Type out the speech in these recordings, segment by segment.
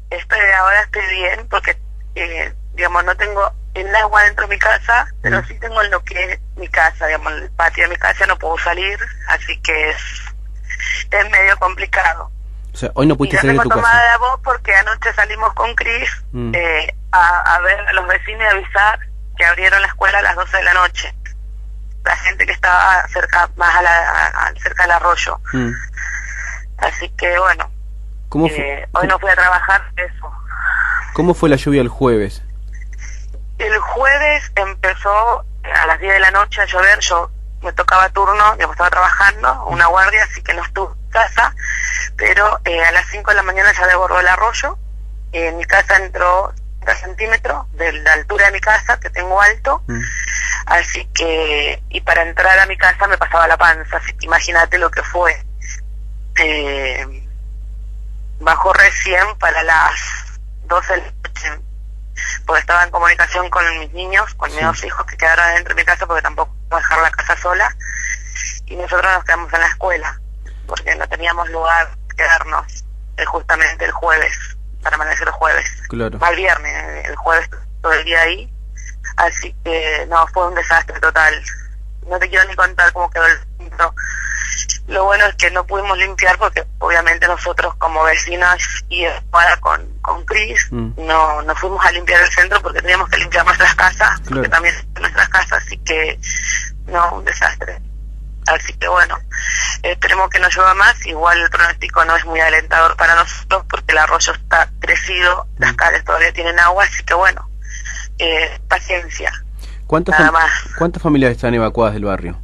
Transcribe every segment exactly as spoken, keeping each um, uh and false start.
estoy, ahora estoy bien porque, eh, digamos, no tengo el agua dentro de mi casa, pero sí tengo lo que es mi casa, digamos, el patio de mi casa no puedo salir, así que es, es medio complicado. O sea, hoy no pudiste y salir de tu casa. tomada la voz porque anoche salimos con Cris mm. eh, a, a ver a los vecinos y avisar que abrieron la escuela a las doce de la noche. La gente que estaba cerca, más a la, a, cerca del arroyo. Mm. Así que bueno, ¿Cómo eh, fue? hoy no fui a trabajar, eso. ¿Cómo fue la lluvia el jueves? El jueves empezó a las diez de la noche a llover, yo me tocaba turno, digamos, estaba trabajando, una guardia, así que no estuve en casa, pero eh, a las cinco de la mañana ya desbordó el arroyo, eh, en mi casa entró treinta centímetros de la altura de mi casa, que tengo alto, mm. así que, y para entrar a mi casa me pasaba la panza, así que imagínate lo que fue. Eh, bajó recién para las doce de la noche, porque estaba en comunicación con mis niños, con sí. mis dos hijos que quedaron dentro de mi casa porque tampoco puedo dejar la casa sola, y nosotros nos quedamos en la escuela porque no teníamos lugar para quedarnos eh, justamente el jueves, para amanecer el jueves, claro. al viernes, el jueves todo el día ahí, así que no, fue un desastre total, no te quiero ni contar cómo quedó el centro. Lo bueno es que no pudimos limpiar porque obviamente nosotros como vecinas y ahora con, con Cris mm. no, no fuimos a limpiar el centro porque teníamos que limpiar nuestras casas, claro. porque también son nuestras casas, así que no, un desastre. Así que bueno, esperemos que no llueva más, igual el pronóstico no es muy alentador para nosotros porque el arroyo está crecido, mm. las calles todavía tienen agua, así que bueno, eh, paciencia. ¿Cuántas, nada fam más. ¿Cuántas familias están evacuadas del barrio?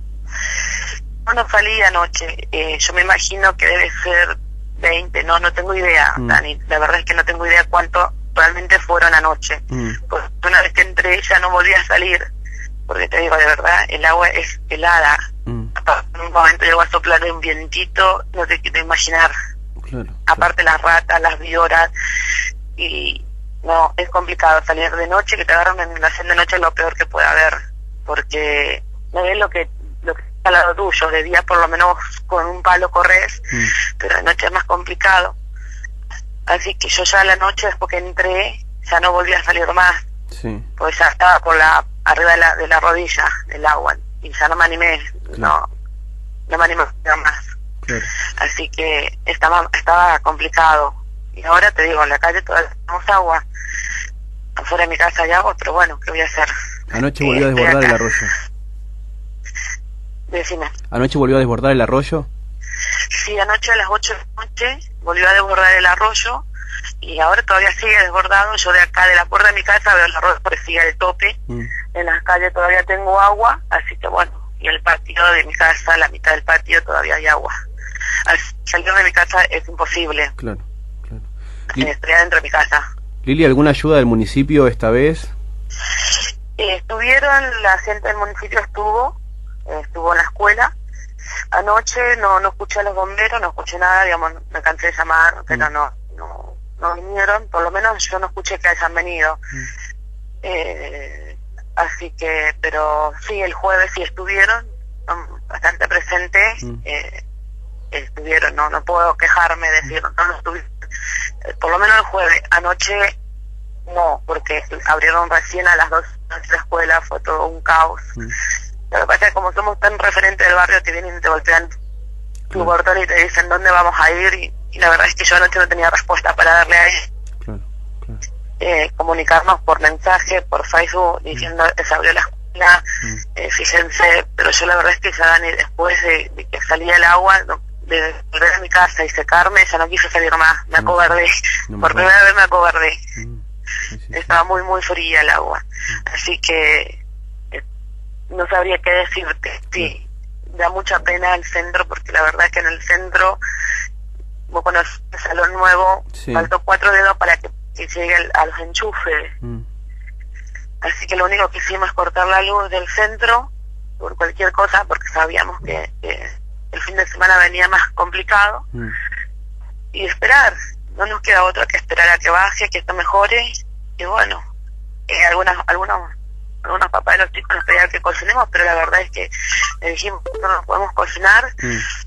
No, no salí anoche, eh, yo me imagino que debe ser veinte, no, no tengo idea, mm. Dani, la verdad es que no tengo idea cuánto realmente fueron anoche, mm. pues una vez que entré ya no volví a salir, porque te digo de verdad, el agua es helada, mm. en un momento llegó a soplar un vientito, no te quiero imaginar, claro, aparte claro. las ratas, las víboras, y no, es complicado salir de noche, que te agarran en la de noche es lo peor que puede haber, porque no ves lo que lo que al lado tuyo, de día por lo menos con un palo corres, mm. pero de noche es más complicado. Así que yo ya a la noche, después que entré, ya no volví a salir más, sí. pues ya estaba por la arriba de la, de la rodilla del agua, y ya no me animé, claro. no no me animé a más. Claro. Así que estaba, estaba complicado. Y ahora te digo, en la calle todavía tenemos agua, afuera de mi casa hay agua, pero bueno, ¿qué voy a hacer? Anoche volvió eh, a desbordar el arroyo. Decime. ¿Anoche volvió a desbordar el arroyo? Sí, anoche a las ocho de la noche volvió a desbordar el arroyo y ahora todavía sigue desbordado. Yo de acá, de la puerta de mi casa, veo el arroyo porque sigue al tope. Mm. En las calles todavía tengo agua, así que bueno, y el patio de mi casa, la mitad del patio todavía hay agua. Al salir de mi casa es imposible. Claro, claro. Estoy adentro de mi casa. Lili, ¿alguna ayuda del municipio esta vez? Eh, estuvieron, la gente del municipio estuvo, eh, estuvo en la escuela. Anoche no no escuché a los bomberos, no escuché nada, digamos, me cansé de llamar, pero mm. no, no no vinieron, por lo menos yo no escuché que hayan venido. Mm. Eh, así que, pero sí, el jueves sí estuvieron, bastante presentes, mm. eh, estuvieron, no no puedo quejarme, decir, no, no estuvieron, por lo menos el jueves. Anoche no, porque abrieron recién a las dos de la escuela, fue todo un caos. Mm. Lo que pasa es que como somos tan referentes del barrio, te vienen y te golpean tu claro. portón y te dicen dónde vamos a ir, y, y la verdad es que yo anoche no tenía respuesta para darle a él. Claro, claro. Eh, comunicarnos por mensaje, por Facebook, diciendo mm. que se abrió la escuela, mm. eh, fíjense, pero yo la verdad es que ya Dani, después de, de que salía el agua, no, de volver a mi casa y secarme, ya no quise salir más, me no, acobardé, no me por primera vez me acobardé. Mm. Sí, sí, estaba sí. muy muy fría el agua, mm. así que eh, no sabría qué decirte. Sí, mm. da mucha pena el centro, porque la verdad es que en el centro, vos conoces el salón nuevo, sí. faltó cuatro dedos para que, que llegue el, a los enchufes. Mm. Así que lo único que hicimos es cortar la luz del centro por cualquier cosa, porque sabíamos que, que el fin de semana venía más complicado, mm. y esperar, no nos queda otra que esperar a que baje, que esto mejore. Y bueno, eh, algunas algunos algunos papás de los chicos nos pedían que cocinemos, pero la verdad es que le dijimos que no nos podemos cocinar, mm.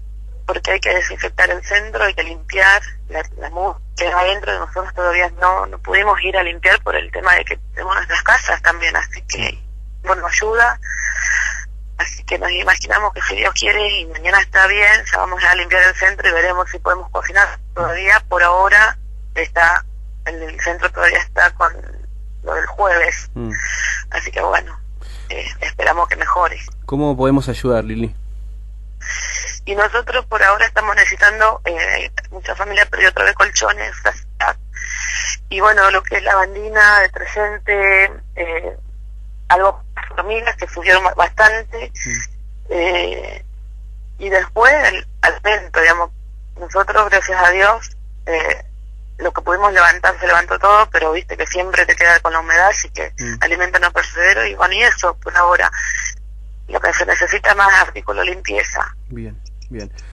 porque hay que desinfectar el centro, hay que limpiar la, la mugre que va adentro, y nosotros todavía no, no pudimos ir a limpiar por el tema de que tenemos nuestras casas también, así que bueno, ayuda, así que nos imaginamos que si Dios quiere y mañana está bien, ya vamos a limpiar el centro y veremos si podemos cocinar. Todavía por ahora está, el, el centro todavía está con lo del jueves, mm. así que bueno, eh, esperamos que mejore. ¿Cómo podemos ayudar, Lili? Y nosotros por ahora estamos necesitando, eh, mucha familia perdió otra vez colchones, y bueno, lo que es lavandina, detergente, eh, algo para las familias que subieron bastante, mm. eh, y después el alimento, digamos, nosotros gracias a Dios, eh, lo que pudimos levantar se levantó todo, pero viste que siempre te queda con la humedad, así que mm. alimento no perecedero, y bueno, y eso por ahora. Lo que se necesita más artículo limpieza. Bien, bien.